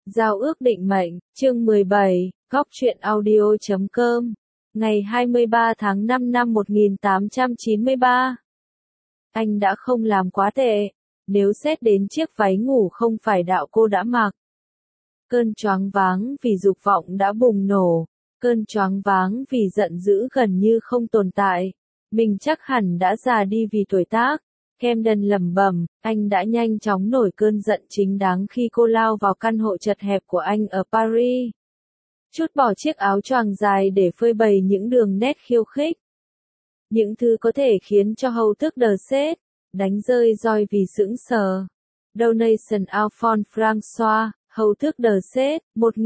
Giao ước định mệnh, chương 17, góc truyện audio.com, ngày 23 tháng 5 năm 1893. Anh đã không làm quá tệ, nếu xét đến chiếc váy ngủ không phải đạo cô đã mặc. Cơn choáng váng vì dục vọng đã bùng nổ, cơn choáng váng vì giận dữ gần như không tồn tại. Mình chắc hẳn đã già đi vì tuổi tác. Camden lẩm bẩm, anh đã nhanh chóng nổi cơn giận chính đáng khi cô lao vào căn hộ chật hẹp của anh ở Paris. Trút bỏ chiếc áo choàng dài để phơi bày những đường nét khiêu khích. Những thứ có thể khiến cho hầu tước đờ sết, đánh rơi roi vì sững sờ. Donation Alphonse François, hầu tước đờ sết,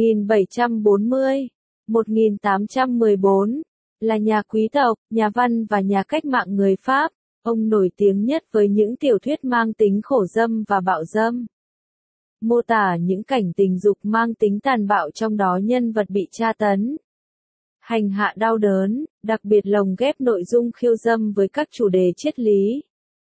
1740-1814, là nhà quý tộc, nhà văn và nhà cách mạng người Pháp. Ông nổi tiếng nhất với những tiểu thuyết mang tính khổ dâm và bạo dâm. Mô tả những cảnh tình dục mang tính tàn bạo, trong đó nhân vật bị tra tấn, hành hạ đau đớn, đặc biệt lồng ghép nội dung khiêu dâm với các chủ đề triết lý,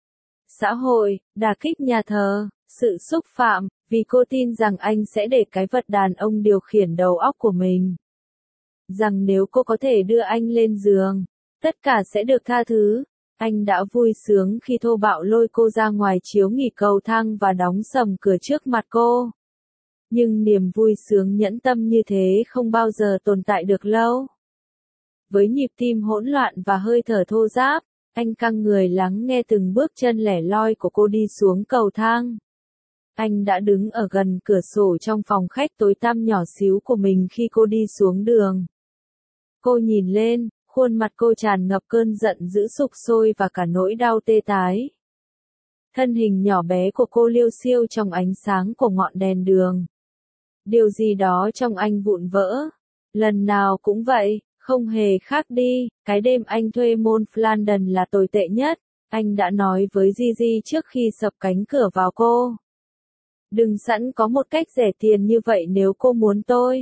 xã hội, đả kích nhà thờ, sự xúc phạm, vì cô tin rằng anh sẽ để cái vật đàn ông điều khiển đầu óc của mình. Rằng nếu cô có thể đưa anh lên giường, tất cả sẽ được tha thứ. Anh đã vui sướng khi thô bạo lôi cô ra ngoài chiếu nghỉ cầu thang và đóng sầm cửa trước mặt cô. Nhưng niềm vui sướng nhẫn tâm như thế không bao giờ tồn tại được lâu. Với nhịp tim hỗn loạn và hơi thở thô ráp, anh căng người lắng nghe từng bước chân lẻ loi của cô đi xuống cầu thang. Anh đã đứng ở gần cửa sổ trong phòng khách tối tăm nhỏ xíu của mình khi cô đi xuống đường. Cô nhìn lên. Khuôn mặt cô tràn ngập cơn giận dữ sục sôi và cả nỗi đau tê tái. Thân hình nhỏ bé của cô liêu xiêu trong ánh sáng của ngọn đèn đường. Điều gì đó trong anh vụn vỡ. Lần nào cũng vậy, không hề khác đi. Cái đêm anh thuê môn Flandern là tồi tệ nhất. Anh đã nói với Gigi trước khi sập cánh cửa vào cô. Đừng sẵn có một cách rẻ tiền như vậy nếu cô muốn tôi.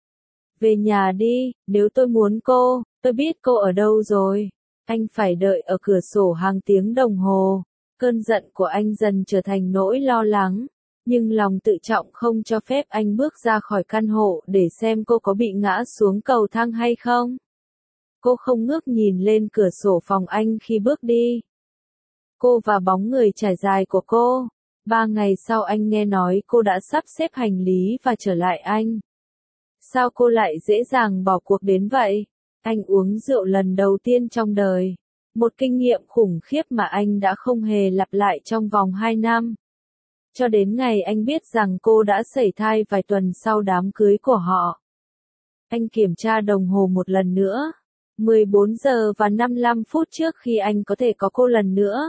Về nhà đi, nếu tôi muốn cô. Tôi biết cô ở đâu rồi. Anh phải đợi ở cửa sổ hàng tiếng đồng hồ. Cơn giận của anh dần trở thành nỗi lo lắng. Nhưng lòng tự trọng không cho phép anh bước ra khỏi căn hộ để xem cô có bị ngã xuống cầu thang hay không. Cô không ngước nhìn lên cửa sổ phòng anh khi bước đi. Cô và bóng người trải dài của cô. 3 ngày sau anh nghe nói cô đã sắp xếp hành lý và trở lại Anh. Sao cô lại dễ dàng bỏ cuộc đến vậy? Anh uống rượu lần đầu tiên trong đời. Một kinh nghiệm khủng khiếp mà anh đã không hề lặp lại trong vòng 2 năm. Cho đến ngày anh biết rằng cô đã sẩy thai vài tuần sau đám cưới của họ. Anh kiểm tra đồng hồ một lần nữa. 14 giờ và 55 phút trước khi anh có thể có cô lần nữa.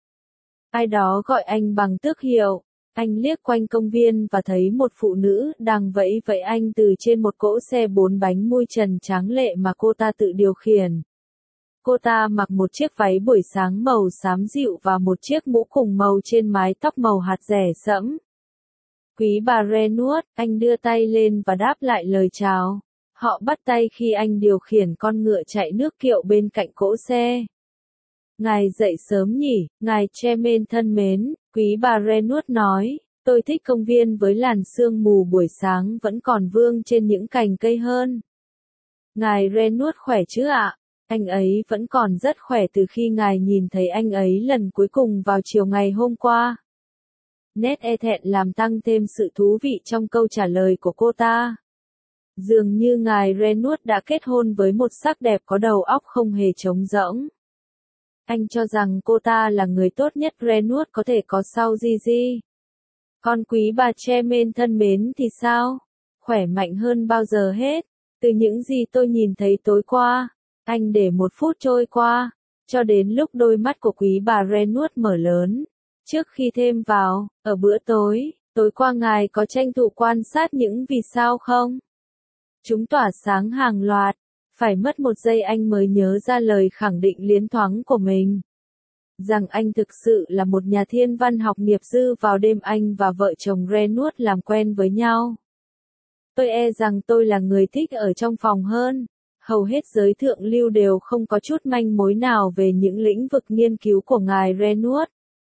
Ai đó gọi anh bằng tước hiệu. Anh liếc quanh công viên và thấy một phụ nữ đang vẫy vẫy anh từ trên một cỗ xe 4 bánh mui trần tráng lệ mà cô ta tự điều khiển. Cô ta mặc một chiếc váy buổi sáng màu xám dịu và một chiếc mũ cùng màu trên mái tóc màu hạt rẻ sẫm. Quý bà Renaud, anh đưa tay lên và đáp lại lời chào. Họ bắt tay khi anh điều khiển con ngựa chạy nước kiệu bên cạnh cỗ xe. Ngài dậy sớm nhỉ, ngài Chairman thân mến, quý bà Renaud nói, tôi thích công viên với làn sương mù buổi sáng vẫn còn vương trên những cành cây hơn. Ngài Renaud khỏe chứ ạ? Anh ấy vẫn còn rất khỏe từ khi ngài nhìn thấy anh ấy lần cuối cùng vào chiều ngày hôm qua. Nét e thẹn làm tăng thêm sự thú vị trong câu trả lời của cô ta. Dường như ngài Renaud đã kết hôn với một sắc đẹp có đầu óc không hề trống rỗng. Anh cho rằng cô ta là người tốt nhất Renaud có thể có sau Gigi. Còn quý bà Chairman thân mến thì sao? Khỏe mạnh hơn bao giờ hết. Từ những gì tôi nhìn thấy tối qua, anh để 1 phút trôi qua, cho đến lúc đôi mắt của quý bà Renaud mở lớn. Trước khi thêm vào, ở bữa tối qua ngài có tranh thủ quan sát những vì sao không? Chúng tỏa sáng hàng loạt. Phải mất 1 giây anh mới nhớ ra lời khẳng định liến thoáng của mình. Rằng anh thực sự là một nhà thiên văn học nghiệp dư vào đêm anh và vợ chồng Renaud làm quen với nhau. Tôi e rằng tôi là người thích ở trong phòng hơn. Hầu hết giới thượng lưu đều không có chút manh mối nào về những lĩnh vực nghiên cứu của ngài Renaud.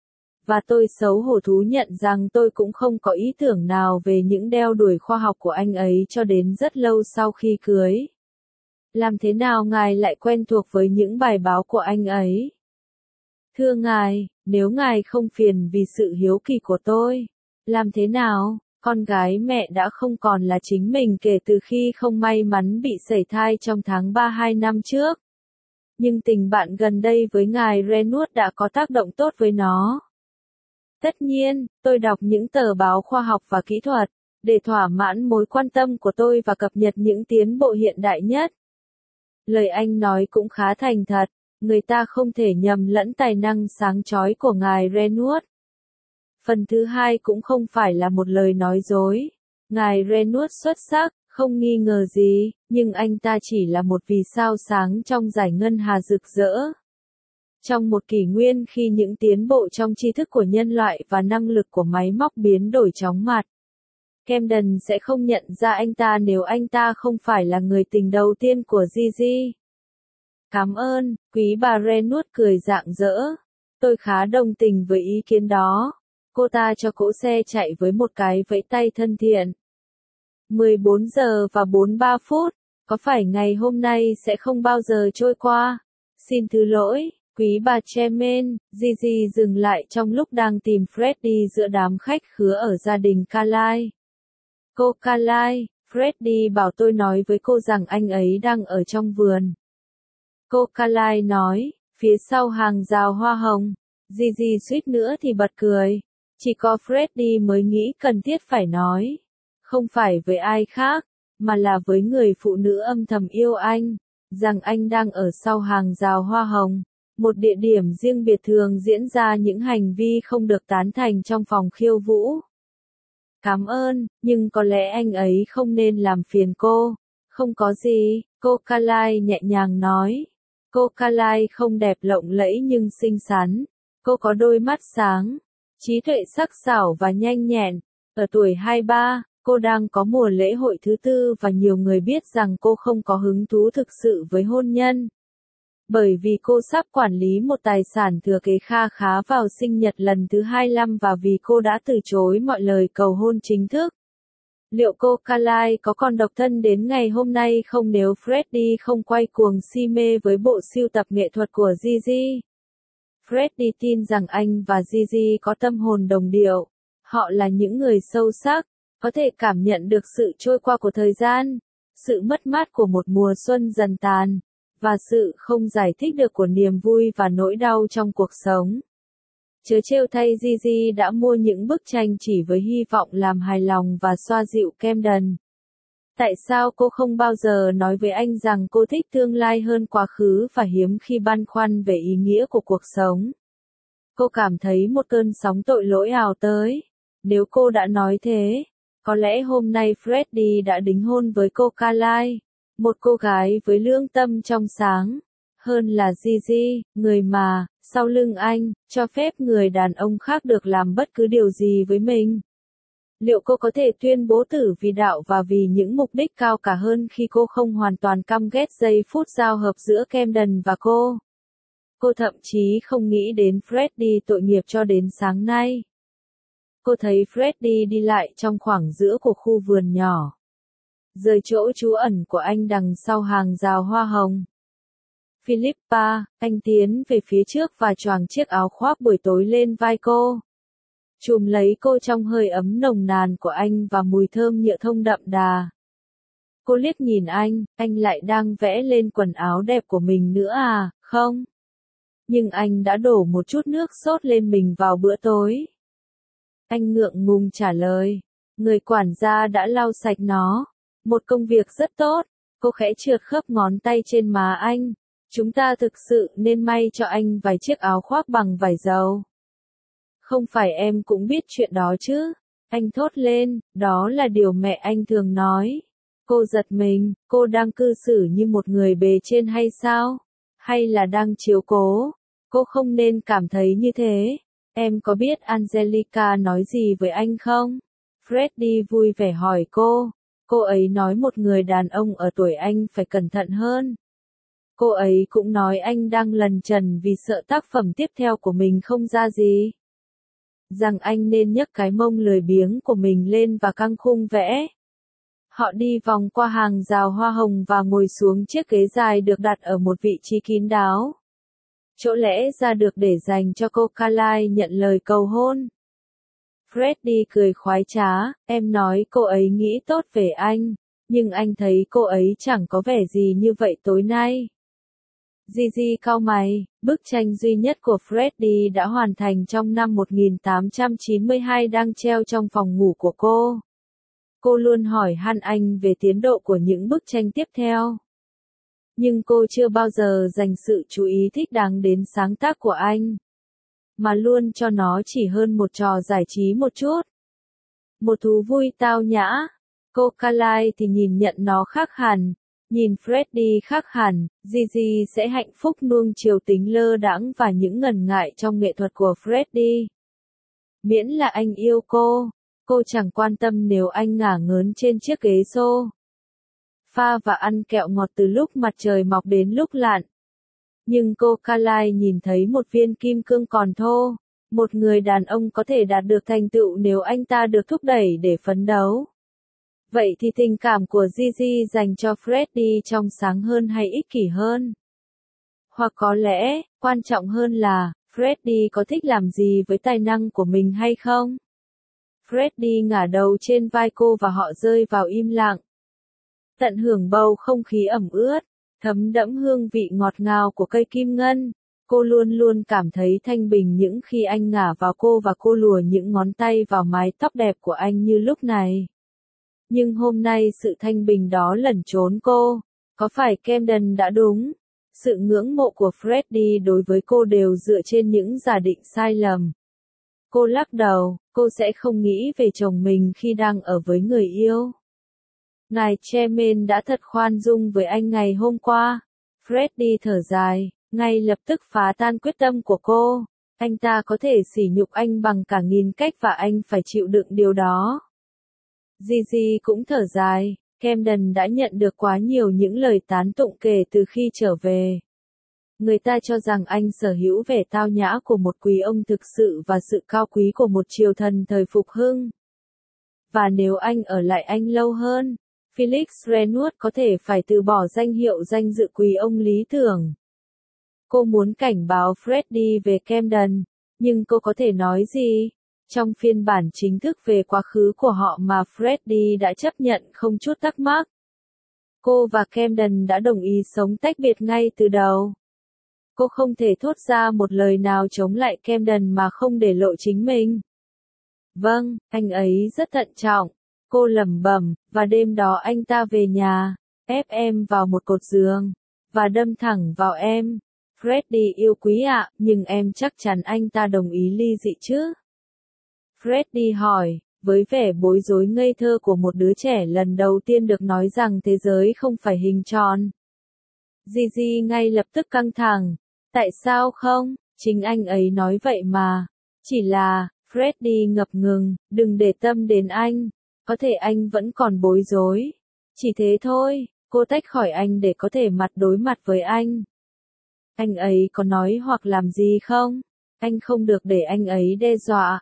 Và tôi xấu hổ thú nhận rằng tôi cũng không có ý tưởng nào về những đeo đuổi khoa học của anh ấy cho đến rất lâu sau khi cưới. Làm thế nào ngài lại quen thuộc với những bài báo của anh ấy? Thưa ngài, nếu ngài không phiền vì sự hiếu kỳ của tôi, làm thế nào? Con gái mẹ đã không còn là chính mình kể từ khi không may mắn bị sẩy thai trong tháng 3 2 năm trước. Nhưng tình bạn gần đây với ngài Reynolds đã có tác động tốt với nó. Tất nhiên, tôi đọc những tờ báo khoa học và kỹ thuật, để thỏa mãn mối quan tâm của tôi và cập nhật những tiến bộ hiện đại nhất. Lời anh nói cũng khá thành thật, người ta không thể nhầm lẫn tài năng sáng chói của ngài Reynolds. Phần thứ hai cũng không phải là một lời nói dối. Ngài Reynolds xuất sắc, không nghi ngờ gì, nhưng anh ta chỉ là một vì sao sáng trong dải ngân hà rực rỡ. Trong một kỷ nguyên khi những tiến bộ trong tri thức của nhân loại và năng lực của máy móc biến đổi chóng mặt, Camden sẽ không nhận ra anh ta nếu anh ta không phải là người tình đầu tiên của Gigi. Cảm ơn, quý bà Reynolds cười rạng rỡ. Tôi khá đồng tình với ý kiến đó. Cô ta cho cỗ xe chạy với một cái vẫy tay thân thiện. 14 giờ và 43 phút, có phải ngày hôm nay sẽ không bao giờ trôi qua? Xin thứ lỗi, quý bà Chairman. Gigi dừng lại trong lúc đang tìm Freddy giữa đám khách khứa ở gia đình Carlyle. Cô Carlyle, Freddy bảo tôi nói với cô rằng anh ấy đang ở trong vườn. Cô Carlyle nói, phía sau hàng rào hoa hồng. Gigi suýt nữa thì bật cười. Chỉ có Freddy mới nghĩ cần thiết phải nói. Không phải với ai khác, mà là với người phụ nữ âm thầm yêu anh, rằng anh đang ở sau hàng rào hoa hồng, một địa điểm riêng biệt thường diễn ra những hành vi không được tán thành trong phòng khiêu vũ. Cảm ơn, nhưng có lẽ anh ấy không nên làm phiền cô. Không có gì, cô Carlyle nhẹ nhàng nói. Cô Carlyle không đẹp lộng lẫy nhưng xinh xắn. Cô có đôi mắt sáng, trí tuệ sắc sảo và nhanh nhẹn. Ở tuổi 23, cô đang có mùa lễ hội thứ tư và nhiều người biết rằng cô không có hứng thú thực sự với hôn nhân. Bởi vì cô sắp quản lý một tài sản thừa kế kha khá vào sinh nhật lần thứ 25 và vì cô đã từ chối mọi lời cầu hôn chính thức. Liệu cô Carlyle có còn độc thân đến ngày hôm nay không nếu Freddy không quay cuồng si mê với bộ sưu tập nghệ thuật của Gigi? Freddy tin rằng anh và Gigi có tâm hồn đồng điệu. Họ là những người sâu sắc, có thể cảm nhận được sự trôi qua của thời gian, sự mất mát của một mùa xuân dần tàn, và sự không giải thích được của niềm vui và nỗi đau trong cuộc sống. Chớ trêu thay Gigi đã mua những bức tranh chỉ với hy vọng làm hài lòng và xoa dịu Camden. Tại sao cô không bao giờ nói với anh rằng cô thích tương lai hơn quá khứ và hiếm khi băn khoăn về ý nghĩa của cuộc sống? Cô cảm thấy một cơn sóng tội lỗi ào tới. Nếu cô đã nói thế, có lẽ hôm nay Freddy đã đính hôn với cô Carlyle, một cô gái với lương tâm trong sáng, hơn là Gigi, người mà, sau lưng anh, cho phép người đàn ông khác được làm bất cứ điều gì với mình. Liệu cô có thể tuyên bố tử vì đạo và vì những mục đích cao cả hơn khi cô không hoàn toàn căm ghét giây phút giao hợp giữa Camden và cô? Cô thậm chí không nghĩ đến Freddy tội nghiệp cho đến sáng nay. Cô thấy Freddy đi lại trong khoảng giữa của khu vườn nhỏ, rời chỗ trú ẩn của anh đằng sau hàng rào hoa hồng. Philippa, anh tiến về phía trước và choàng chiếc áo khoác buổi tối lên vai cô. Chùm lấy cô trong hơi ấm nồng nàn của anh và mùi thơm nhựa thông đậm đà. Cô liếc nhìn anh lại đang vẽ lên quần áo đẹp của mình nữa à, không? Nhưng anh đã đổ một chút nước sốt lên mình vào bữa tối. Anh ngượng ngùng trả lời. Người quản gia đã lau sạch nó. Một công việc rất tốt. Cô khẽ trượt khớp ngón tay trên má anh. Chúng ta thực sự nên may cho anh vài chiếc áo khoác bằng vải dầu. Không phải em cũng biết chuyện đó chứ? Anh thốt lên, đó là điều mẹ anh thường nói. Cô giật mình, cô đang cư xử như một người bề trên hay sao? Hay là đang chiếu cố? Cô không nên cảm thấy như thế. Em có biết Angelica nói gì với anh không? Freddy vui vẻ hỏi cô. Cô ấy nói một người đàn ông ở tuổi anh phải cẩn thận hơn. Cô ấy cũng nói anh đang lần chần vì sợ tác phẩm tiếp theo của mình không ra gì. rằng anh nên nhấc cái mông lười biếng của mình lên và căng khung vẽ. Họ đi vòng qua hàng rào hoa hồng và ngồi xuống chiếc ghế dài được đặt ở một vị trí kín đáo. Chỗ lẽ ra được để dành cho cô Carlyle nhận lời cầu hôn. Freddie cười khoái trá, em nói cô ấy nghĩ tốt về anh, nhưng anh thấy cô ấy chẳng có vẻ gì như vậy tối nay. Gigi cau mày, bức tranh duy nhất của Freddie đã hoàn thành trong năm 1892 đang treo trong phòng ngủ của cô. Cô luôn hỏi han anh về tiến độ của những bức tranh tiếp theo. Nhưng cô chưa bao giờ dành sự chú ý thích đáng đến sáng tác của anh, mà luôn cho nó chỉ hơn một trò giải trí một chút. Một thú vui tao nhã. Cô Carlyle thì nhìn nhận nó khác hẳn, nhìn Freddie khác hẳn, Gigi sẽ hạnh phúc nuông chiều tính lơ đãng và những ngần ngại trong nghệ thuật của Freddie. Miễn là anh yêu cô chẳng quan tâm nếu anh ngả ngớn trên chiếc ghế sofa và ăn kẹo ngọt từ lúc mặt trời mọc đến lúc lặn. Nhưng cô Carlyle nhìn thấy một viên kim cương còn thô, một người đàn ông có thể đạt được thành tựu nếu anh ta được thúc đẩy để phấn đấu. Vậy thì tình cảm của Gigi dành cho Freddie trong sáng hơn hay ích kỷ hơn? Hoặc có lẽ, quan trọng hơn là, Freddie có thích làm gì với tài năng của mình hay không? Freddie ngả đầu trên vai cô và họ rơi vào im lặng. Tận hưởng bầu không khí ẩm ướt, thấm đẫm hương vị ngọt ngào của cây kim ngân. Cô luôn luôn cảm thấy thanh bình những khi anh ngả vào cô và cô lùa những ngón tay vào mái tóc đẹp của anh như lúc này. Nhưng hôm nay sự thanh bình đó lẩn trốn cô. Có phải Camden đã đúng? Sự ngưỡng mộ của Freddie đối với cô đều dựa trên những giả định sai lầm. Cô lắc đầu, cô sẽ không nghĩ về chồng mình khi đang ở với người yêu. Ngài Chairman đã thật khoan dung với anh ngày hôm qua. Freddie thở dài, ngay lập tức phá tan quyết tâm của cô. Anh ta có thể sỉ nhục anh bằng cả nghìn cách và anh phải chịu đựng điều đó. Gigi cũng thở dài, Camden đã nhận được quá nhiều những lời tán tụng kể từ khi trở về. Người ta cho rằng anh sở hữu vẻ tao nhã của một quý ông thực sự và sự cao quý của một triều thần thời phục hưng. Và nếu anh ở lại anh lâu hơn, Felix Renwood có thể phải từ bỏ danh hiệu danh dự quý ông lý tưởng. Cô muốn cảnh báo Freddie về Camden, nhưng cô có thể nói gì? Trong phiên bản chính thức về quá khứ của họ mà Freddie đã chấp nhận không chút thắc mắc. Cô và Camden đã đồng ý sống tách biệt ngay từ đầu. Cô không thể thốt ra một lời nào chống lại Camden mà không để lộ chính mình. Vâng, anh ấy rất thận trọng. Cô lẩm bẩm, và đêm đó anh ta về nhà, ép em vào một cột giường, và đâm thẳng vào em. Freddie yêu quý ạ, nhưng em chắc chắn anh ta đồng ý ly dị chứ? Freddie hỏi, với vẻ bối rối ngây thơ của một đứa trẻ lần đầu tiên được nói rằng thế giới không phải hình tròn. Gigi ngay lập tức căng thẳng. Tại sao không? Chính anh ấy nói vậy mà. Chỉ là, Freddie ngập ngừng, đừng để tâm đến anh. Có thể anh vẫn còn bối rối. Chỉ thế thôi, cô tách khỏi anh để có thể mặt đối mặt với anh. Anh ấy có nói hoặc làm gì không? Anh không được để anh ấy đe dọa.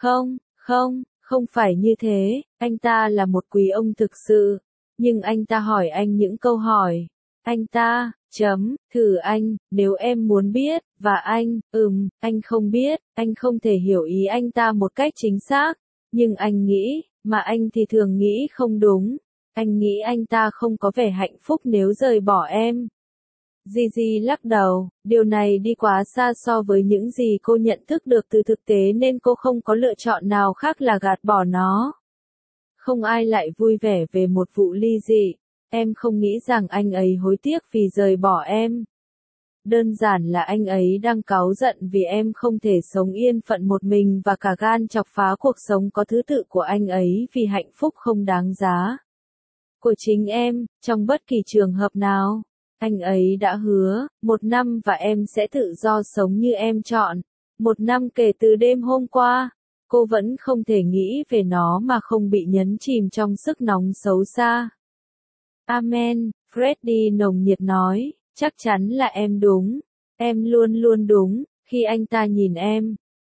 Không phải như thế, anh ta là một quý ông thực sự. Nhưng anh ta hỏi anh những câu hỏi. Anh ta, thử anh, nếu em muốn biết, và anh không biết, anh không thể hiểu ý anh ta một cách chính xác. Nhưng anh nghĩ, mà anh thì thường nghĩ không đúng. Anh nghĩ anh ta không có vẻ hạnh phúc nếu rời bỏ em. Gigi lắc đầu, điều này đi quá xa so với những gì cô nhận thức được từ thực tế nên cô không có lựa chọn nào khác là gạt bỏ nó. Không ai lại vui vẻ về một vụ ly dị. Em không nghĩ rằng anh ấy hối tiếc vì rời bỏ em. Đơn giản là anh ấy đang cáu giận vì em không thể sống yên phận một mình và cả gan chọc phá cuộc sống có thứ tự của anh ấy vì hạnh phúc không đáng giá của chính em, trong bất kỳ trường hợp nào. Anh ấy đã hứa, 1 năm và em sẽ tự do sống như em chọn. 1 năm kể từ đêm hôm qua. Cô vẫn không thể nghĩ về nó mà không bị nhấn chìm trong sức nóng xấu xa. Amen, Freddie nồng nhiệt nói, chắc chắn là em đúng. Em luôn luôn đúng, khi anh ta nhìn em.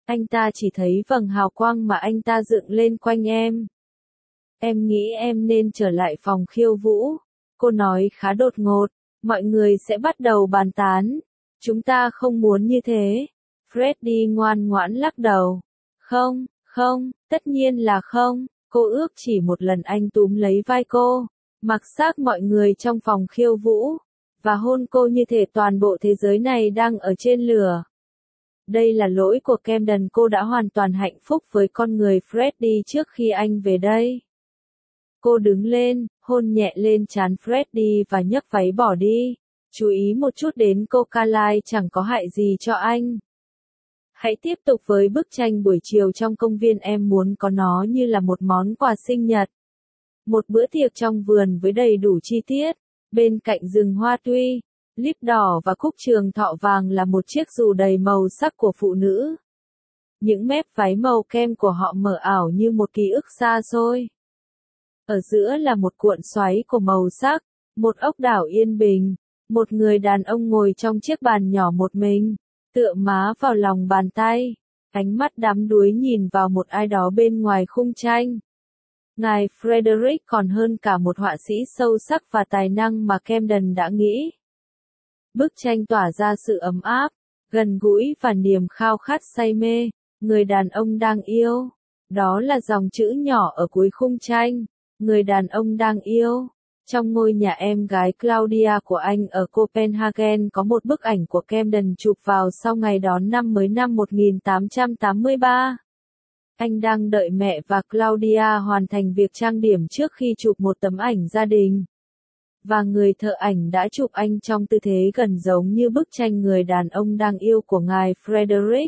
Anh ta chỉ thấy vầng hào quang mà anh ta dựng lên quanh em. Em nghĩ em nên trở lại phòng khiêu vũ. Cô nói khá đột ngột, mọi người sẽ bắt đầu bàn tán. Chúng ta không muốn như thế. Freddie ngoan ngoãn lắc đầu. Không, không, tất nhiên là không. Cô ước chỉ một lần anh túm lấy vai cô, mặc xác mọi người trong phòng khiêu vũ, và hôn cô như thể toàn bộ thế giới này đang ở trên lửa. Đây là lỗi của Camden, cô đã hoàn toàn hạnh phúc với con người Freddie trước khi anh về đây. Cô đứng lên, hôn nhẹ lên trán Freddie và nhấc váy bỏ đi. Chú ý một chút đến Coca-Cola chẳng có hại gì cho anh. Hãy tiếp tục với bức tranh buổi chiều trong công viên, em muốn có nó như là một món quà sinh nhật. Một bữa tiệc trong vườn với đầy đủ chi tiết, bên cạnh rừng hoa tuy, líp đỏ và cúc trường thọ vàng là một chiếc dù đầy màu sắc của phụ nữ. Những mép váy màu kem của họ mờ ảo như một ký ức xa xôi. Ở giữa là một cuộn xoáy của màu sắc, một ốc đảo yên bình, một người đàn ông ngồi trong chiếc bàn nhỏ một mình, tựa má vào lòng bàn tay, ánh mắt đắm đuối nhìn vào một ai đó bên ngoài khung tranh. Ngài Frederick còn hơn cả một họa sĩ sâu sắc và tài năng mà Camden đã nghĩ. Bức tranh tỏa ra sự ấm áp, gần gũi và niềm khao khát say mê, người đàn ông đang yêu. Đó là dòng chữ nhỏ ở cuối khung tranh, người đàn ông đang yêu. Trong ngôi nhà em gái Claudia của anh ở Copenhagen có một bức ảnh của Camden chụp vào sau ngày đón năm mới năm 1883. Anh đang đợi mẹ và Claudia hoàn thành việc trang điểm trước khi chụp một tấm ảnh gia đình. Và người thợ ảnh đã chụp anh trong tư thế gần giống như bức tranh người đàn ông đang yêu của ngài Frederick.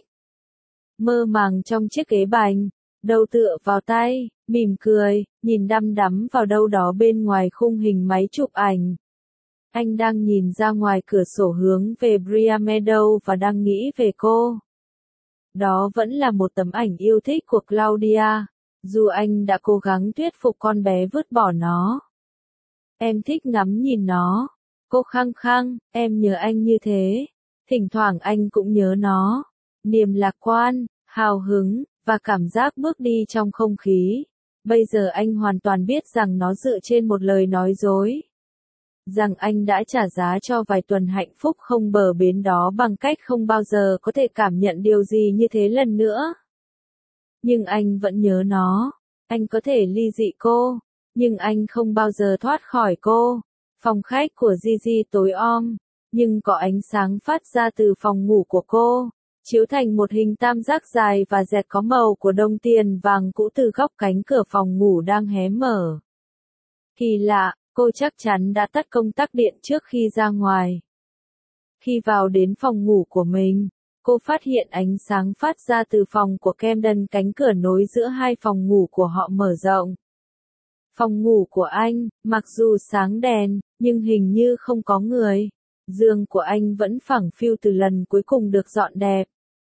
Mơ màng trong chiếc ghế bành, đầu tựa vào tay, mỉm cười, nhìn đăm đắm vào đâu đó bên ngoài khung hình máy chụp ảnh. Anh đang nhìn ra ngoài cửa sổ hướng về Bria Meadow và đang nghĩ về cô. Đó vẫn là một tấm ảnh yêu thích của Claudia, dù anh đã cố gắng thuyết phục con bé vứt bỏ nó. Em thích ngắm nhìn nó. Cô khăng khăng, em nhớ anh như thế. Thỉnh thoảng anh cũng nhớ nó. Niềm lạc quan, hào hứng, và cảm giác bước đi trong không khí. Bây giờ anh hoàn toàn biết rằng nó dựa trên một lời nói dối. Rằng anh đã trả giá cho vài tuần hạnh phúc không bờ bến đó bằng cách không bao giờ có thể cảm nhận điều gì như thế lần nữa. Nhưng anh vẫn nhớ nó. Anh có thể ly dị cô, nhưng anh không bao giờ thoát khỏi cô. Phòng khách của Gigi tối om, nhưng có ánh sáng phát ra từ phòng ngủ của cô, chiếu thành một hình tam giác dài và dẹt có màu của đồng tiền vàng cũ từ góc cánh cửa phòng ngủ đang hé mở. Kỳ lạ, cô chắc chắn đã tắt công tắc điện trước khi ra ngoài. Khi vào đến phòng ngủ của mình, cô phát hiện ánh sáng phát ra từ phòng của Camden, cánh cửa nối giữa hai phòng ngủ của họ mở rộng. Phòng ngủ của anh, mặc dù sáng đèn, nhưng hình như không có người. Giường của anh vẫn phẳng phiu từ lần cuối cùng được dọn đẹp.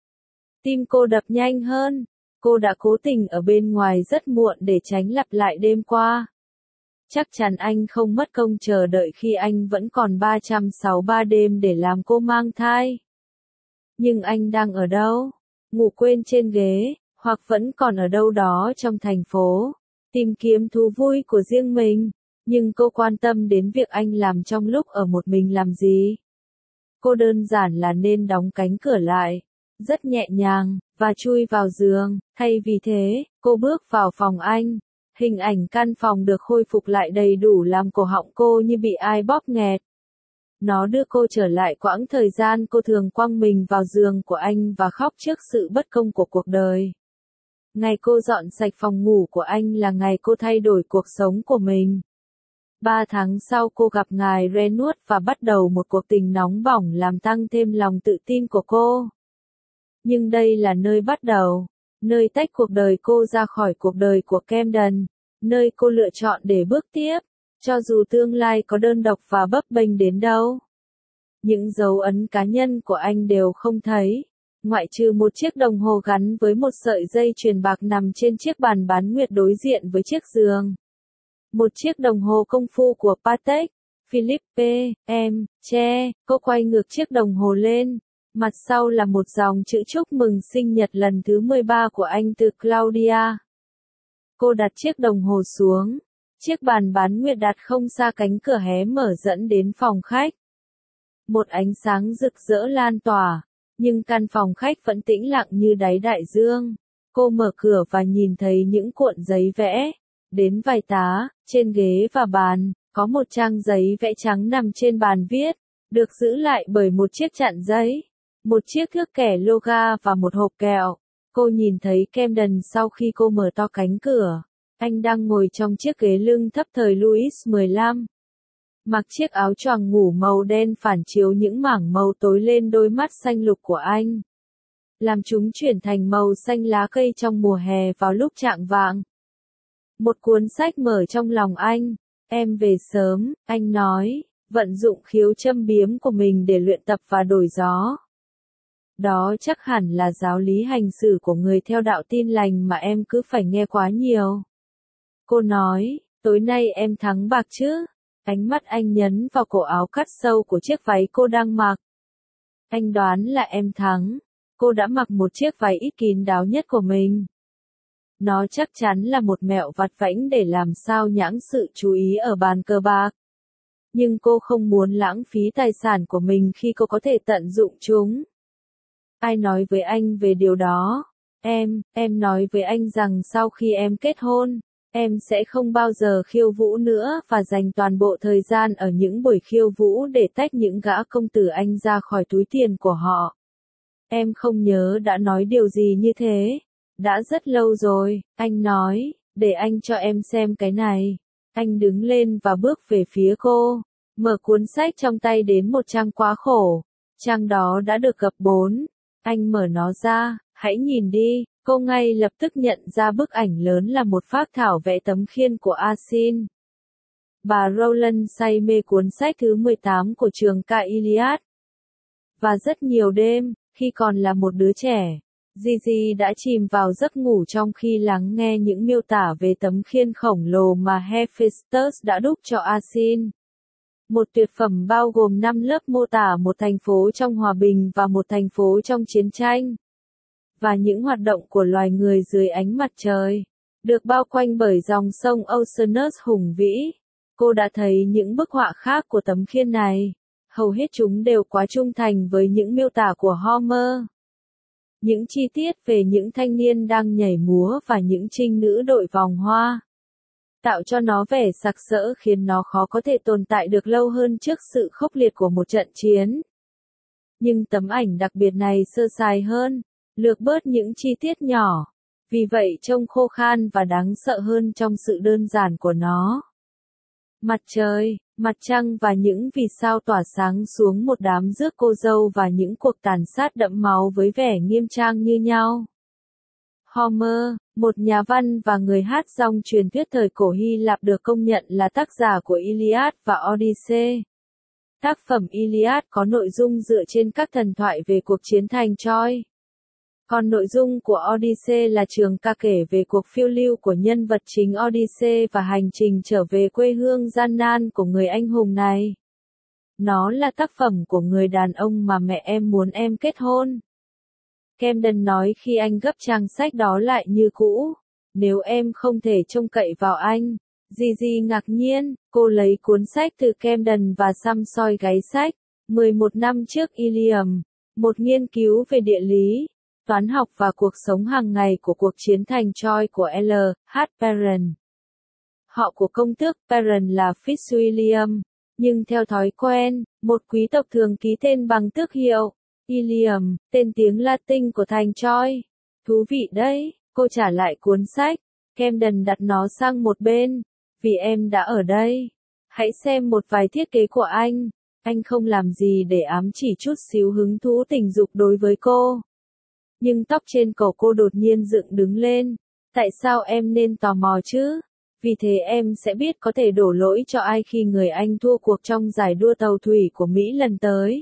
Tim cô đập nhanh hơn. Cô đã cố tình ở bên ngoài rất muộn để tránh lặp lại đêm qua. Chắc chắn anh không mất công chờ đợi khi anh vẫn còn 363 đêm để làm cô mang thai. Nhưng anh đang ở đâu? Ngủ quên trên ghế, hoặc vẫn còn ở đâu đó trong thành phố, tìm kiếm thú vui của riêng mình. Nhưng cô quan tâm đến việc anh làm trong lúc ở một mình làm gì? Cô đơn giản là nên đóng cánh cửa lại, rất nhẹ nhàng, và chui vào giường. Thay vì thế, cô bước vào phòng anh. Hình ảnh căn phòng được khôi phục lại đầy đủ làm cổ họng cô như bị ai bóp nghẹt. Nó đưa cô trở lại quãng thời gian cô thường quăng mình vào giường của anh và khóc trước sự bất công của cuộc đời. Ngày cô dọn sạch phòng ngủ của anh là ngày cô thay đổi cuộc sống của mình. 3 tháng sau cô gặp ngài Reynolds và bắt đầu một cuộc tình nóng bỏng làm tăng thêm lòng tự tin của cô. Nhưng đây là nơi bắt đầu, nơi tách cuộc đời cô ra khỏi cuộc đời của Camden, nơi cô lựa chọn để bước tiếp, cho dù tương lai có đơn độc và bấp bênh đến đâu. Những dấu ấn cá nhân của anh đều không thấy, ngoại trừ một chiếc đồng hồ gắn với một sợi dây chuyền bạc nằm trên chiếc bàn bán nguyệt đối diện với chiếc giường. Một chiếc đồng hồ công phu của Patek Philippe, em, che, cô quay ngược chiếc đồng hồ lên, Mặt sau là một dòng chữ chúc mừng sinh nhật lần thứ 13 của anh từ Claudia. Cô đặt chiếc đồng hồ xuống. Chiếc bàn bán nguyệt đặt không xa cánh cửa hé mở dẫn đến phòng khách. Một ánh sáng rực rỡ lan tỏa, nhưng căn phòng khách vẫn tĩnh lặng như đáy đại dương. Cô mở cửa và nhìn thấy những cuộn giấy vẽ, đến vài tá, trên ghế và bàn, có một trang giấy vẽ trắng nằm trên bàn viết, được giữ lại bởi một chiếc chặn giấy, một chiếc thước kẻ loga và một hộp kẹo. Cô nhìn thấy Camden sau khi cô mở to cánh cửa. Anh đang ngồi trong chiếc ghế lưng thấp thời Louis XV. Mặc chiếc áo choàng ngủ màu đen phản chiếu những mảng màu tối lên đôi mắt xanh lục của anh, làm chúng chuyển thành màu xanh lá cây trong mùa hè vào lúc chạng vạng. Một cuốn sách mở trong lòng anh. Em về sớm, anh nói, vận dụng khiếu châm biếm của mình để luyện tập và đổi gió. Đó chắc hẳn là giáo lý hành xử của người theo đạo Tin Lành mà em cứ phải nghe quá nhiều. Cô nói, tối nay em thắng bạc chứ? Ánh mắt anh nhấn vào cổ áo cắt sâu của chiếc váy cô đang mặc. Anh đoán là em thắng. Cô đã mặc một chiếc váy ít kín đáo nhất của mình. Nó chắc chắn là một mẹo vặt vãnh để làm sao nhãng sự chú ý ở bàn cờ bạc. Nhưng cô không muốn lãng phí tài sản của mình khi cô có thể tận dụng chúng. Ai nói với anh về điều đó? Em nói với anh rằng sau khi em kết hôn, em sẽ không bao giờ khiêu vũ nữa và dành toàn bộ thời gian ở những buổi khiêu vũ để tách những gã công tử anh ra khỏi túi tiền của họ. Em không nhớ đã nói điều gì như thế. Đã rất lâu rồi, anh nói, để anh cho em xem cái này. Anh đứng lên và bước về phía cô, mở cuốn sách trong tay đến một trang quá khổ. Trang đó đã được gập 4. Anh mở nó ra, hãy nhìn đi. Cô ngay lập tức nhận ra bức ảnh lớn là một phác thảo vẽ tấm khiên của Asin. Bà Rowland say mê cuốn sách thứ 18 của trường ca Iliad. Và rất nhiều đêm, khi còn là một đứa trẻ, Gigi đã chìm vào giấc ngủ trong khi lắng nghe những miêu tả về tấm khiên khổng lồ mà Hephaestus đã đúc cho Asin. Một tuyệt phẩm bao gồm 5 lớp mô tả một thành phố trong hòa bình và một thành phố trong chiến tranh. Và những hoạt động của loài người dưới ánh mặt trời, được bao quanh bởi dòng sông Oceanus hùng vĩ. Cô đã thấy những bức họa khác của tấm khiên này. Hầu hết chúng đều quá trung thành với những miêu tả của Homer. Những chi tiết về những thanh niên đang nhảy múa và những trinh nữ đội vòng hoa, tạo cho nó vẻ sặc sỡ khiến nó khó có thể tồn tại được lâu hơn trước sự khốc liệt của một trận chiến. Nhưng tấm ảnh đặc biệt này sơ sài hơn, lược bớt những chi tiết nhỏ, vì vậy trông khô khan và đáng sợ hơn trong sự đơn giản của nó. Mặt trời, mặt trăng và những vì sao tỏa sáng xuống một đám rước cô dâu và những cuộc tàn sát đẫm máu với vẻ nghiêm trang như nhau. Homer, một nhà văn và người hát dong truyền thuyết thời cổ Hy Lạp được công nhận là tác giả của Iliad và Odyssey. Tác phẩm Iliad có nội dung dựa trên các thần thoại về cuộc chiến thành Troy. Còn nội dung của Odyssey là trường ca kể về cuộc phiêu lưu của nhân vật chính Odyssey và hành trình trở về quê hương gian nan của người anh hùng này. Nó là tác phẩm của người đàn ông mà mẹ em muốn em kết hôn. Camden nói khi anh gấp trang sách đó lại như cũ. Nếu em không thể trông cậy vào anh. Gigi ngạc nhiên, cô lấy cuốn sách từ Camden và xăm soi gáy sách. 11 năm trước Ilium, một nghiên cứu về địa lý, toán học và cuộc sống hàng ngày của cuộc chiến thành Troy của L. H. Perrin. Họ của công tước Perrin là Fitzwilliam, nhưng theo thói quen, một quý tộc thường ký tên bằng tước hiệu. Ilium, tên tiếng Latin của thành Troy. Thú vị đấy, cô trả lại cuốn sách. Camden đặt nó sang một bên. Vì em đã ở đây. Hãy xem một vài thiết kế của anh. Anh không làm gì để ám chỉ chút xíu hứng thú tình dục đối với cô. Nhưng tóc trên cổ cô đột nhiên dựng đứng lên. Tại sao em nên tò mò chứ? Vì thế em sẽ biết có thể đổ lỗi cho ai khi người Anh thua cuộc trong giải đua tàu thủy của Mỹ lần tới.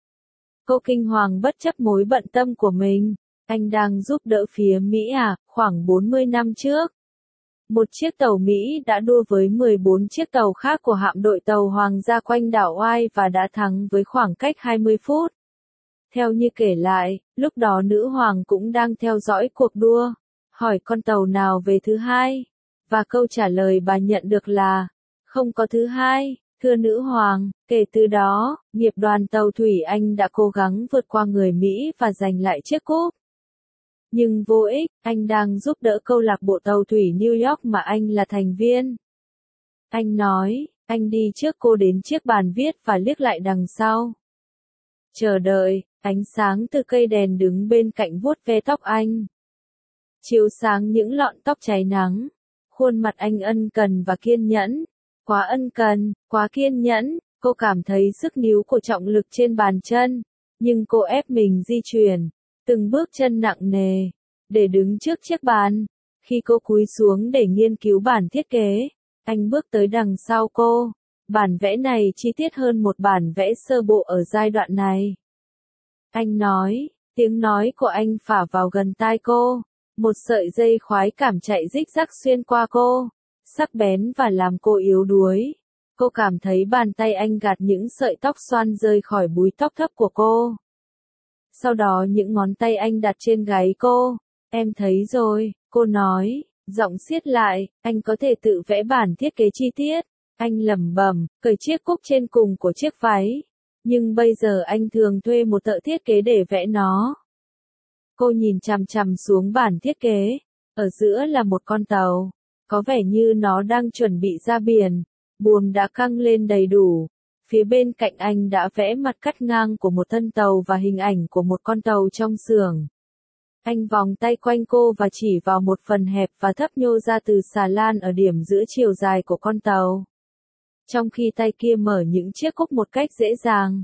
Cô kinh hoàng bất chấp mối bận tâm của mình. Anh đang giúp đỡ phía Mỹ à, khoảng 40 năm trước. Một chiếc tàu Mỹ đã đua với 14 chiếc tàu khác của hạm đội tàu Hoàng gia quanh đảo Oai và đã thắng với khoảng cách 20 phút. Theo như kể lại, lúc đó nữ hoàng cũng đang theo dõi cuộc đua, hỏi con tàu nào về thứ hai, và câu trả lời bà nhận được là, không có thứ hai, thưa nữ hoàng. Kể từ đó, nghiệp đoàn tàu thủy Anh đã cố gắng vượt qua người Mỹ và giành lại chiếc cúp. Nhưng vô ích, anh đang giúp đỡ câu lạc bộ tàu thủy New York mà anh là thành viên. Anh nói, anh đi trước cô đến chiếc bàn viết và liếc lại đằng sau. Chờ đợi, ánh sáng từ cây đèn đứng bên cạnh vuốt ve tóc anh. Chiếu sáng những lọn tóc cháy nắng. Khuôn mặt anh ân cần và kiên nhẫn. Quá ân cần, quá kiên nhẫn, cô cảm thấy sức níu của trọng lực trên bàn chân. Nhưng cô ép mình di chuyển, từng bước chân nặng nề, để đứng trước chiếc bàn. Khi cô cúi xuống để nghiên cứu bản thiết kế, anh bước tới đằng sau cô. Bản vẽ này chi tiết hơn một bản vẽ sơ bộ ở giai đoạn này. Anh nói, tiếng nói của anh phả vào gần tai cô. Một sợi dây khoái cảm chạy rích rắc xuyên qua cô, sắc bén và làm cô yếu đuối. Cô cảm thấy bàn tay anh gạt những sợi tóc xoăn rơi khỏi búi tóc thấp của cô. Sau đó những ngón tay anh đặt trên gáy cô. Em thấy rồi, cô nói, giọng siết lại, anh có thể tự vẽ bản thiết kế chi tiết. Anh lẩm bẩm, cởi chiếc cúc trên cùng của chiếc váy. Nhưng bây giờ anh thường thuê một thợ thiết kế để vẽ nó. Cô nhìn chằm chằm xuống bản thiết kế. Ở giữa là một con tàu. Có vẻ như nó đang chuẩn bị ra biển. Buồm đã căng lên đầy đủ. Phía bên cạnh anh đã vẽ mặt cắt ngang của một thân tàu và hình ảnh của một con tàu trong xưởng. Anh vòng tay quanh cô và chỉ vào một phần hẹp và thấp nhô ra từ xà lan ở điểm giữa chiều dài của con tàu. Trong khi tay kia mở những chiếc cúc một cách dễ dàng.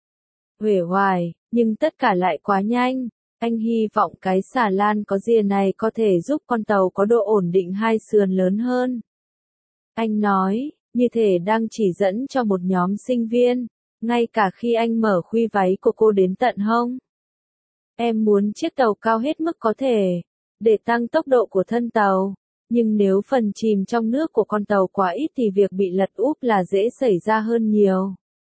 Uể oải, nhưng tất cả lại quá nhanh. Anh hy vọng cái xà lan có rìa này có thể giúp con tàu có độ ổn định hai sườn lớn hơn. Anh nói, như thể đang chỉ dẫn cho một nhóm sinh viên, ngay cả khi anh mở khuy váy của cô đến tận hông. Em muốn chiếc tàu cao hết mức có thể, để tăng tốc độ của thân tàu. Nhưng nếu phần chìm trong nước của con tàu quá ít thì việc bị lật úp là dễ xảy ra hơn nhiều.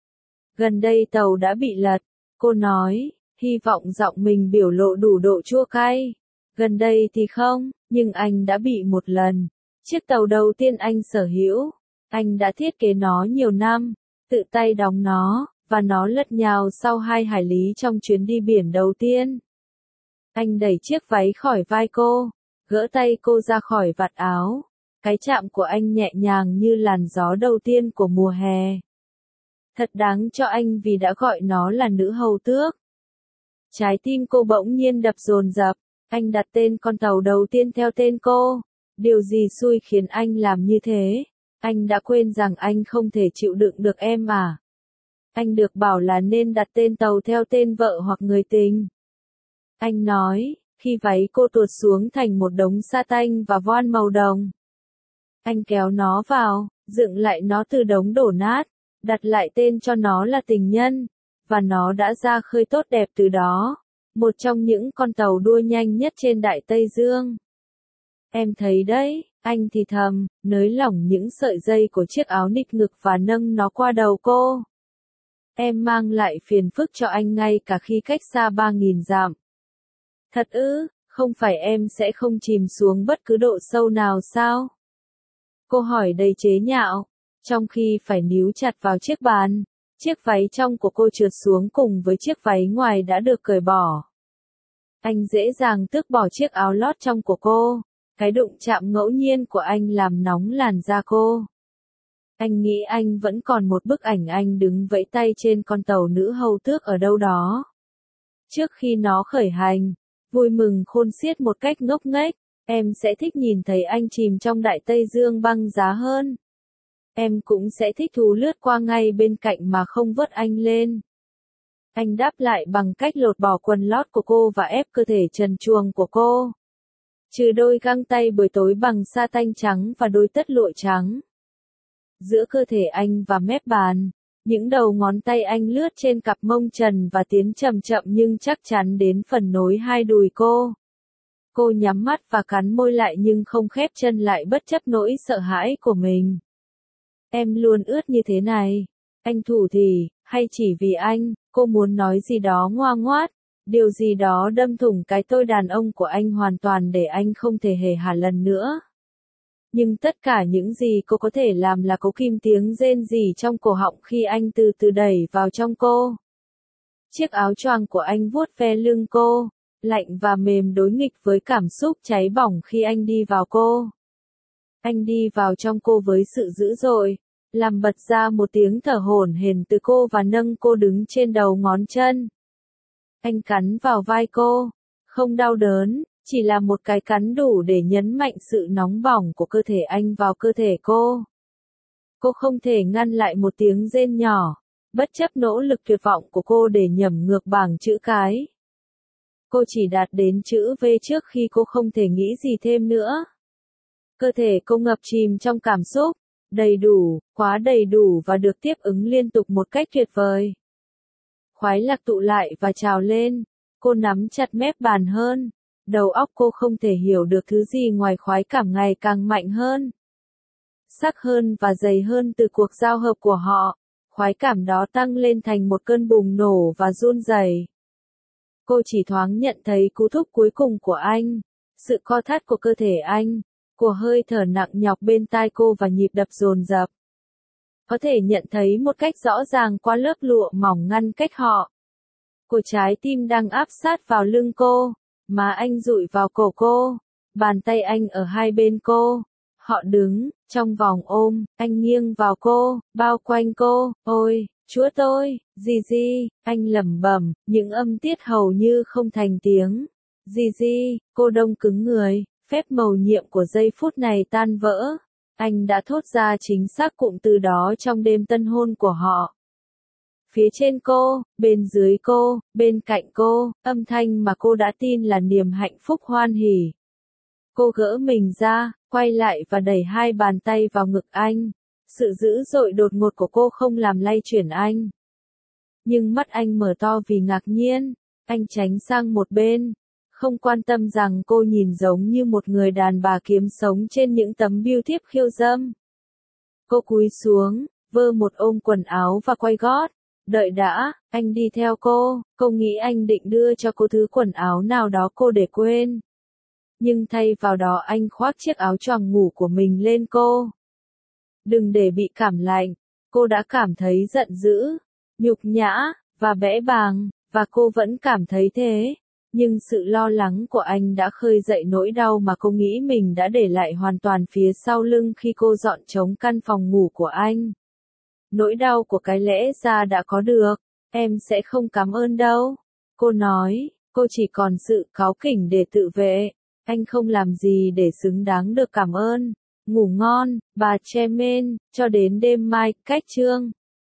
Gần đây tàu đã bị lật, cô nói, hy vọng giọng mình biểu lộ đủ độ chua cay. Gần đây thì không, nhưng anh đã bị một lần. Chiếc tàu đầu tiên anh sở hữu, anh đã thiết kế nó nhiều năm, tự tay đóng nó, và nó lật nhào sau 2 hải lý trong chuyến đi biển đầu tiên. Anh đẩy chiếc váy khỏi vai cô, gỡ tay cô ra khỏi vạt áo. Cái chạm của anh nhẹ nhàng như làn gió đầu tiên của mùa hè. Thật đáng cho anh vì đã gọi nó là nữ hầu tước. Trái tim cô bỗng nhiên đập dồn dập. Anh đặt tên con tàu đầu tiên theo tên cô. Điều gì xui khiến anh làm như thế? Anh đã quên rằng anh không thể chịu đựng được em à? Anh được bảo là nên đặt tên tàu theo tên vợ hoặc người tình. Anh nói, khi váy cô tuột xuống thành một đống sa tanh và voan màu đồng. Anh kéo nó vào, dựng lại nó từ đống đổ nát, đặt lại tên cho nó là tình nhân, và nó đã ra khơi tốt đẹp từ đó. Một trong những con tàu đua nhanh nhất trên Đại Tây Dương. Em thấy đấy, anh thì thầm, nới lỏng những sợi dây của chiếc áo nịt ngực và nâng nó qua đầu cô. Em mang lại phiền phức cho anh ngay cả khi cách xa 3.000 dặm. Thật ư, không phải em sẽ không chìm xuống bất cứ độ sâu nào sao? Cô hỏi đầy chế nhạo, trong khi phải níu chặt vào chiếc bàn. Chiếc váy trong của cô trượt xuống cùng với chiếc váy ngoài đã được cởi bỏ. Anh dễ dàng tước bỏ chiếc áo lót trong của cô. Cái đụng chạm ngẫu nhiên của anh làm nóng làn da cô. Anh nghĩ anh vẫn còn một bức ảnh anh đứng vẫy tay trên con tàu nữ hầu tước ở đâu đó. Trước khi nó khởi hành, vui mừng khôn xiết một cách ngốc nghếch, em sẽ thích nhìn thấy anh chìm trong Đại Tây Dương băng giá hơn. Em cũng sẽ thích thú lướt qua ngay bên cạnh mà không vớt anh lên. Anh đáp lại bằng cách lột bỏ quần lót của cô và ép cơ thể trần truồng của cô. Trừ đôi găng tay buổi tối bằng sa tanh trắng và đôi tất lụa trắng. Giữa cơ thể anh và mép bàn, những đầu ngón tay anh lướt trên cặp mông trần và tiến chậm chậm nhưng chắc chắn đến phần nối hai đùi cô. Cô nhắm mắt và cắn môi lại nhưng không khép chân lại bất chấp nỗi sợ hãi của mình. Em luôn ướt như thế này. Anh thủ thỉ, hay chỉ vì anh, Cô muốn nói gì đó ngoa ngoát, điều gì đó đâm thủng cái tôi đàn ông của anh hoàn toàn để anh không thể hề hà lần nữa. Nhưng tất cả những gì cô có thể làm là cố kìm tiếng rên rỉ trong cổ họng khi anh từ từ đẩy vào trong cô. Chiếc áo choàng của anh vuốt ve lưng cô, lạnh và mềm đối nghịch với cảm xúc cháy bỏng khi anh đi vào cô. Anh đi vào trong cô với sự dữ dội, làm bật ra một tiếng thở hổn hển từ cô và nâng cô đứng trên đầu ngón chân. Anh cắn vào vai cô, không đau đớn, chỉ là một cái cắn đủ để nhấn mạnh sự nóng bỏng của cơ thể anh vào cơ thể cô. Cô không thể ngăn lại một tiếng rên nhỏ, bất chấp nỗ lực tuyệt vọng của cô để nhẩm ngược bảng chữ cái. Cô chỉ đạt đến chữ V trước khi cô không thể nghĩ gì thêm nữa. Cơ thể cô ngập chìm trong cảm xúc, đầy đủ, quá đầy đủ và được tiếp ứng liên tục một cách tuyệt vời. Khoái lạc tụ lại và trào lên, cô nắm chặt mép bàn hơn, đầu óc cô không thể hiểu được thứ gì ngoài khoái cảm ngày càng mạnh hơn. Sắc hơn và dày hơn từ cuộc giao hợp của họ, khoái cảm đó tăng lên thành một cơn bùng nổ và run rẩy. Cô chỉ thoáng nhận thấy cú thúc cuối cùng của anh, sự co thắt của cơ thể anh, của hơi thở nặng nhọc bên tai cô và nhịp đập dồn dập. Có thể nhận thấy một cách rõ ràng qua lớp lụa mỏng ngăn cách họ. Của trái tim đang áp sát vào lưng cô, má anh dụi vào cổ cô, bàn tay anh ở hai bên cô. Họ đứng, trong vòng ôm, anh nghiêng vào cô, bao quanh cô, ôi, Chúa tôi, Gigi, anh lẩm bẩm, những âm tiết hầu như không thành tiếng. Gigi, cô đông cứng người, phép mầu nhiệm của giây phút này tan vỡ. Anh đã thốt ra chính xác cụm từ đó trong đêm tân hôn của họ. Phía trên cô, bên dưới cô, bên cạnh cô, âm thanh mà cô đã tin là niềm hạnh phúc hoan hỉ. Cô gỡ mình ra, quay lại và đẩy hai bàn tay vào ngực anh. Sự dữ dội đột ngột của cô không làm lay chuyển anh. Nhưng mắt anh mở to vì ngạc nhiên, anh tránh sang một bên, không quan tâm rằng cô nhìn giống như một người đàn bà kiếm sống trên những tấm billboard thiếp khiêu dâm. Cô cúi xuống, vơ một ôm quần áo và quay gót. Đợi đã, anh đi theo cô nghĩ anh định đưa cho cô thứ quần áo nào đó cô để quên. Nhưng thay vào đó anh khoác chiếc áo choàng ngủ của mình lên cô. Đừng để bị cảm lạnh, cô đã cảm thấy giận dữ, nhục nhã, và bẽ bàng, và cô vẫn cảm thấy thế. Nhưng sự lo lắng của anh đã khơi dậy nỗi đau mà cô nghĩ mình đã để lại hoàn toàn phía sau lưng khi cô dọn trống căn phòng ngủ của anh. Nỗi đau của cái lẽ ra đã có được, em sẽ không cảm ơn đâu. Cô nói, cô chỉ còn sự cáu kỉnh để tự vệ, anh không làm gì để xứng đáng được cảm ơn. Ngủ ngon, bà Tremen, cho đến đêm mai, cách chương.